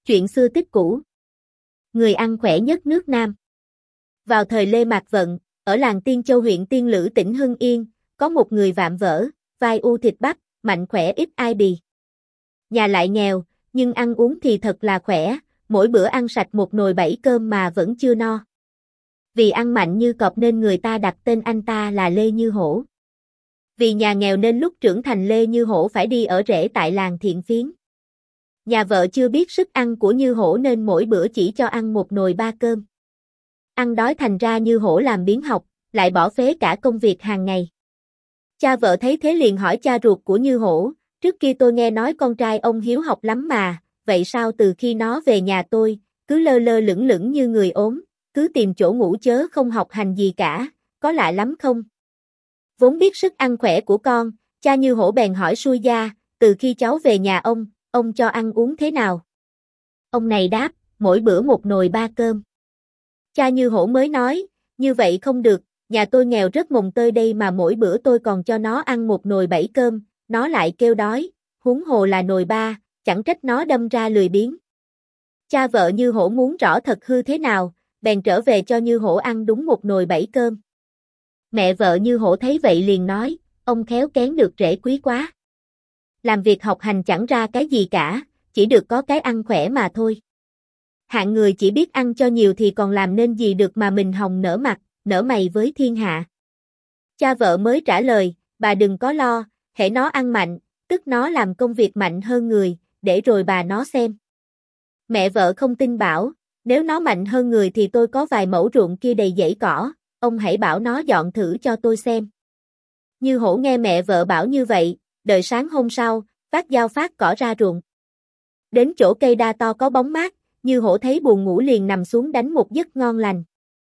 Chuyện xưa tích cũ. Người ăn khỏe nhất nước Nam. Vào thời Lê Mạc Vận, ở làng Tiên Châu huyện Tiên Lữ tỉnh Hưng Yên, có một người vạm vỡ, vai u thịt bắp, mạnh khỏe ít ai bì. Nhà lại nghèo, nhưng ăn uống thì thật là khỏe, mỗi bữa ăn sạch một nồi 7 cơm mà vẫn chưa no. Vì ăn mạnh như cọp nên người ta đặt tên anh ta là Lê Như Hổ. Vì nhà nghèo nên lúc trưởng thành Lê Như Hổ phải đi ở rể tại làng Thiện Phiến. Nhà vợ chưa biết sức ăn của Như Hổ nên mỗi bữa chỉ cho ăn một nồi 3 cơm. Ăn đói thành ra Như Hổ làm biếng học, lại bỏ phế cả công việc hàng ngày. Cha vợ thấy thế liền hỏi cha ruột của Như Hổ, trước kia tôi nghe nói con trai ông hiếu học lắm mà, vậy sao từ khi nó về nhà tôi, cứ lơ lơ lửng lửng như người ốm, cứ tìm chỗ ngủ chớ không học hành gì cả, có lạ lắm không? Vốn biết sức ăn khỏe của con, cha Như Hổ bèn hỏi xuôi gia, từ khi cháu về nhà ông cho ăn uống thế nào? Ông này đáp, mỗi bữa một nồi 3 cơm. Cha Như Hổ mới nói, như vậy không được, nhà tôi nghèo rất mồng tơi đây mà mỗi bữa tôi còn cho nó ăn một nồi 7 cơm, nó lại kêu đói, huống hồ là nồi 3, chẳng trách nó đâm ra lười biếng. Cha vợ Như Hổ muốn rõ thật hư thế nào, bèn trở về cho Như Hổ ăn đúng một nồi 7 cơm. Mẹ vợ Như Hổ thấy vậy liền nói, ông khéo kén được rể quý quá. Làm việc học hành chẳng ra cái gì cả, chỉ được có cái ăn khỏe mà thôi. Hạng người chỉ biết ăn cho nhiều thì còn làm nên gì được mà mình hòng nở mặt, nở mày với thiên hạ. Cha vợ mới trả lời, bà đừng có lo, hễ nó ăn mạnh, tức nó làm công việc mạnh hơn người, để rồi bà nó xem. Mẹ vợ không tin bảo, nếu nó mạnh hơn người thì tôi có vài mẫu ruộng kia đầy dãy cỏ, ông hãy bảo nó dọn thử cho tôi xem. Như Hổ nghe mẹ vợ bảo như vậy, đợi sáng hôm sau, vác dao phát cỏ ra ruộng. Đến chỗ cây đa to có bóng mát, Như Hổ thấy buồn ngủ liền nằm xuống đánh một giấc ngon lành.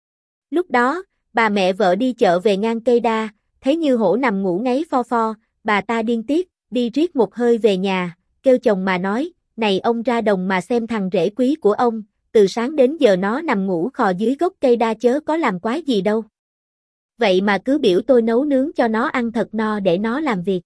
Lúc đó, bà mẹ vợ đi chợ về ngang cây đa, thấy Như Hổ nằm ngủ ngáy pho pho, bà ta điên tiết, đi riết một hơi về nhà, kêu chồng mà nói, này ông ra đồng mà xem thằng rể quý của ông, từ sáng đến giờ nó nằm ngủ khò dưới gốc cây đa chớ có làm quái gì đâu. Vậy mà cứ biểu tôi nấu nướng cho nó ăn thật no để nó làm việc.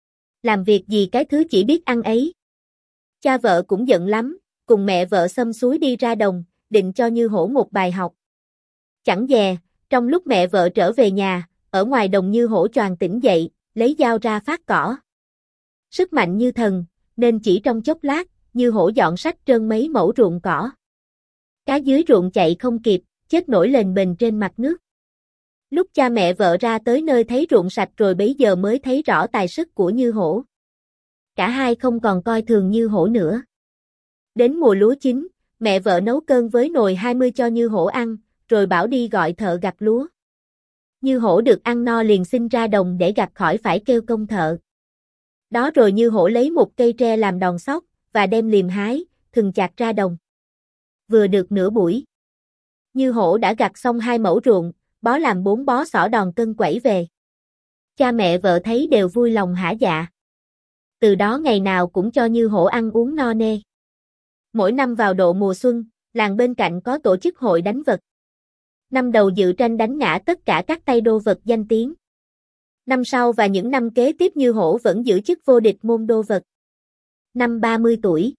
Làm việc gì cái thứ chỉ biết ăn ấy. Cha vợ cũng giận lắm, cùng mẹ vợ xâm xúi đi ra đồng, định cho Như Hổ một bài học. Chẳng dè, trong lúc mẹ vợ trở về nhà, ở ngoài đồng Như Hổ choàng tỉnh dậy, lấy dao ra phát cỏ. Sức mạnh như thần, nên chỉ trong chốc lát, Như Hổ dọn sạch trơn mấy mẫu ruộng cỏ. Cá dưới ruộng chạy không kịp, chết nổi lềnh bềnh trên mặt nước. Lúc cha mẹ vợ ra tới nơi thấy ruộng sạch rồi bấy giờ mới thấy rõ tài sức của Như Hổ. Cả hai không còn coi thường Như Hổ nữa. Đến mùa lúa chín, mẹ vợ nấu cơm với nồi 20 cho Như Hổ ăn, rồi bảo đi gọi thợ gặt lúa. Như Hổ được ăn no liền xin ra đồng để gặt khỏi phải kêu công thợ. Đó rồi Như Hổ lấy một cây tre làm đòn xóc, và đem liềm hái, thừng chạc ra đồng. Vừa được nửa buổi, Như Hổ đã gặt xong 2 mẫu ruộng, bó làm 4 bó xỏ đòn cân quẩy về. Cha mẹ vợ thấy đều vui lòng hả dạ. Từ đó ngày nào cũng cho Như Hổ ăn uống no nê. Mỗi năm vào độ mùa xuân, làng bên cạnh có tổ chức hội đánh vật. Năm đầu dự tranh đánh ngã tất cả các tay đô vật danh tiếng. Năm sau và những năm kế tiếp Như Hổ vẫn giữ chức vô địch môn đô vật. Năm 30 tuổi,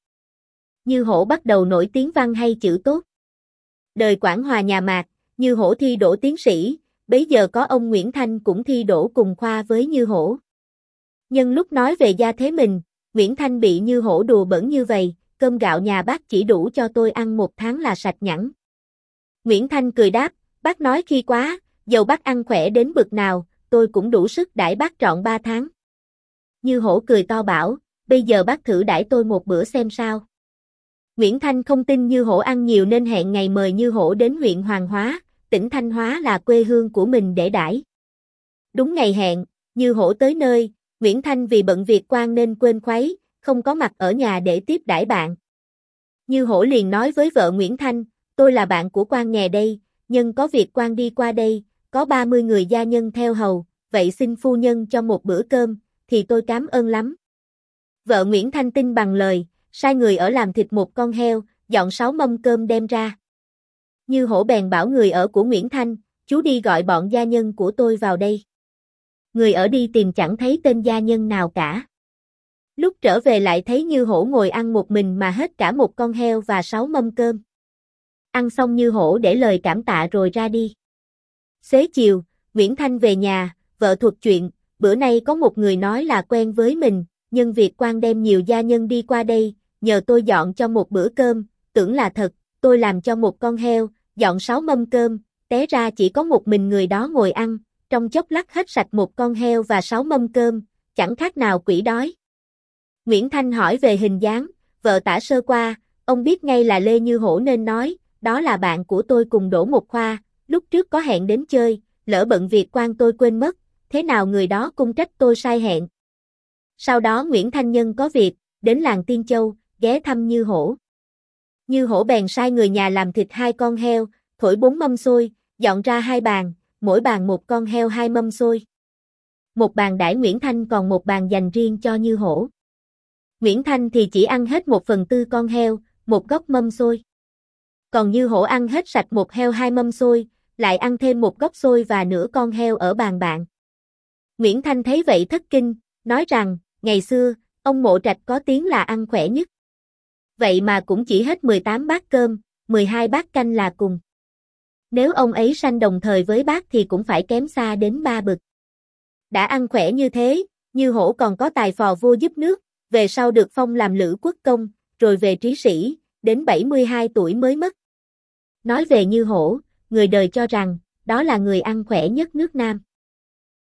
Như Hổ bắt đầu nổi tiếng văn hay chữ tốt. Đời Quảng Hòa nhà Mạc, Như Hổ thi đỗ tiến sĩ, bấy giờ có ông Nguyễn Thanh cũng thi đỗ cùng khoa với Như Hổ. Nhân lúc nói về gia thế mình, Nguyễn Thanh bị Như Hổ đùa bỡn như vậy, cơm gạo nhà bác chỉ đủ cho tôi ăn 1 tháng là sạch nhẵn. Nguyễn Thanh cười đáp, bác nói khi quá, dầu bác ăn khỏe đến bực nào, tôi cũng đủ sức đãi bác trọn 3 tháng. Như Hổ cười to bảo, bây giờ bác thử đãi tôi một bữa xem sao. Nguyễn Thanh không tin Như Hổ ăn nhiều nên hẹn ngày mời Như Hổ đến huyện Hoàng Hóa, tỉnh Thanh Hóa là quê hương của mình để đãi. Đúng ngày hẹn, Như Hổ tới nơi, Nguyễn Thanh vì bận việc quan nên quên khuấy, không có mặt ở nhà để tiếp đãi bạn. Như Hổ liền nói với vợ Nguyễn Thanh, tôi là bạn của quan nghè đây, nhân có việc quan đi qua đây, có 30 người gia nhân theo hầu, vậy xin phu nhân cho một bữa cơm, thì tôi cảm ơn lắm. Vợ Nguyễn Thanh tin bằng lời, sai người ở làm thịt một con heo, dọn 6 mâm cơm đem ra. Như Hổ bèn bảo người ở của Nguyễn Thanh, chú đi gọi bọn gia nhân của tôi vào đây. Người ở đi tìm chẳng thấy tên gia nhân nào cả. Lúc trở về lại thấy Như Hổ ngồi ăn một mình mà hết cả một con heo và 6 mâm cơm. Ăn xong Như Hổ để lời cảm tạ rồi ra đi. Xế chiều, Nguyễn Thanh về nhà, vợ thuật chuyện, bữa nay có một người nói là quen với mình, nhân việc quan đem nhiều gia nhân đi qua đây, nhờ tôi dọn cho một bữa cơm, tưởng là thật, tôi làm cho một con heo, dọn 6 mâm cơm, té ra chỉ có một mình người đó ngồi ăn, trong chốc lát hết sạch một con heo và 6 mâm cơm, chẳng khác nào quỷ đói. Nguyễn Thanh hỏi về hình dáng, vợ tả sơ qua, ông biết ngay là Lê Như Hổ nên nói, đó là bạn của tôi cùng đỗ một khoa, lúc trước có hẹn đến chơi, lỡ bận việc quan tôi quên mất, thế nào người đó cung trách tôi sai hẹn. Sau đó Nguyễn Thanh Nhân có việc, đến làng Tiên Châu, ghé thăm Như Hổ. Như Hổ bèn sai người nhà làm thịt 2 con heo, thổi 4 mâm xôi, dọn ra 2 bàn, mỗi bàn một con heo 2 mâm xôi. Một bàn đãi Nguyễn Thanh còn một bàn dành riêng cho Như Hổ. Nguyễn Thanh thì chỉ ăn hết 1/4 con heo, một góc mâm xôi. Còn Như Hổ ăn hết sạch một heo 2 mâm xôi, lại ăn thêm một góc xôi và nửa con heo ở bàn bạn. Nguyễn Thanh thấy vậy thất kinh, nói rằng, ngày xưa, ông Mộ Trạch có tiếng là ăn khỏe nhất. Vậy mà cũng chỉ hết 18 bát cơm, 12 bát canh là cùng. Nếu ông ấy sanh đồng thời với bác thì cũng phải kém xa đến 3 bậc. Đã ăn khỏe như thế, Như Hổ còn có tài phò vua giúp nước, về sau được phong làm lữ quốc công, rồi về trí sĩ, đến 72 tuổi mới mất. Nói về Như Hổ, người đời cho rằng, đó là người ăn khỏe nhất nước Nam.